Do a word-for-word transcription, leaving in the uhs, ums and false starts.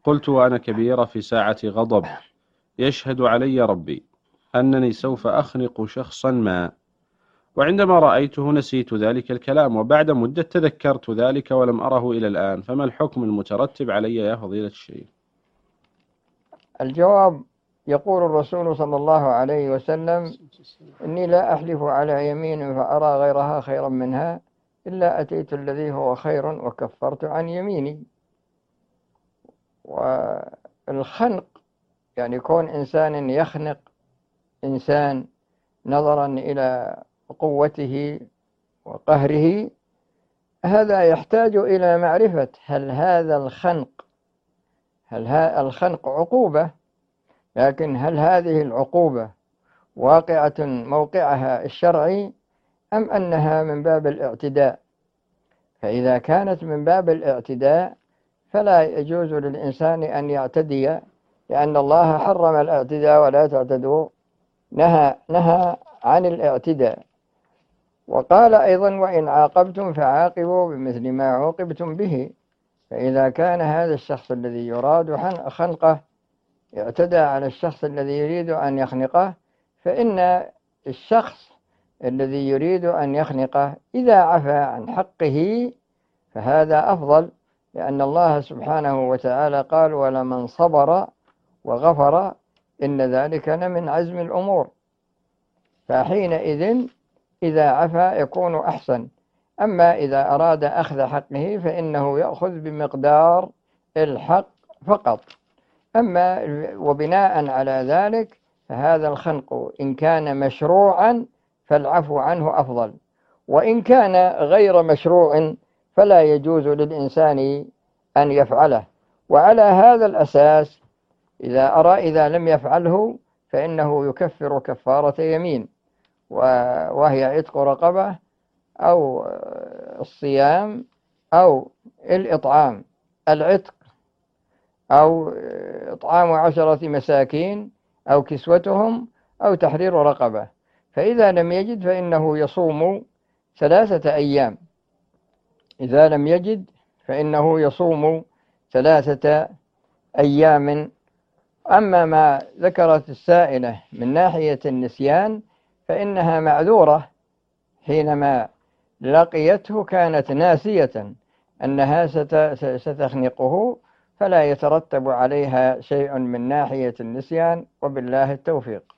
قلت وأنا كبيرة في ساعة غضب يشهد علي ربي أنني سوف أخنق شخصا ما، وعندما رأيته نسيت ذلك الكلام، وبعد مدة تذكرت ذلك ولم أره إلى الآن، فما الحكم المترتب علي يا فضيلة الشيخ؟ الجواب: يقول الرسول صلى الله عليه وسلم: إني لا أحلف على يمين فأرى غيرها خيرا منها إلا أتيت الذي هو خير وكفرت عن يميني. والخنق يعني كون إنسان يخنق إنسان نظرا إلى قوته وقهره، هذا يحتاج إلى معرفة هل هذا الخنق هل هذا الخنق عقوبة، لكن هل هذه العقوبة واقعة موقعها الشرعي أم أنها من باب الاعتداء؟ فإذا كانت من باب الاعتداء فلا يجوز للإنسان أن يعتدي، لأن الله حرم الاعتداء ولا تعتدوا، نهى, نهى عن الاعتداء. وقال أيضا: وإن عاقبتم فعاقبوا بمثل ما عوقبتم به. فإذا كان هذا الشخص الذي يراد خنقه اعتدى على الشخص الذي يريد أن يخنقه، فإن الشخص الذي يريد أن يخنقه إذا عفى عن حقه فهذا أفضل، لأن الله سبحانه وتعالى قال: ولمن صبر وغفر إن ذلك لمن عزم الأمور. فحينئذ إذا عفى يكون أحسن. أما إذا أراد أخذ حقه فإنه يأخذ بمقدار الحق فقط. أما وبناء على ذلك فهذا الخنق إن كان مشروعا فالعفو عنه أفضل، وإن كان غير مشروع فلا يجوز للإنسان أن يفعله. وعلى هذا الأساس إذا أرى إذا لم يفعله فإنه يكفر كفارة يمين، وهي عتق رقبة أو الصيام أو الإطعام، العتق أو إطعام عشرة مساكين أو كسوتهم أو تحرير رقبة. فإذا لم يجد فإنه يصوم ثلاثة أيام. إذا لم يجد فإنه يصوم ثلاثة أيام. أما ما ذكرت السائلة من ناحية النسيان فإنها معذورة، حينما لقيته كانت ناسية أنها ستخنقه، فلا يترتب عليها شيء من ناحية النسيان، وبالله التوفيق.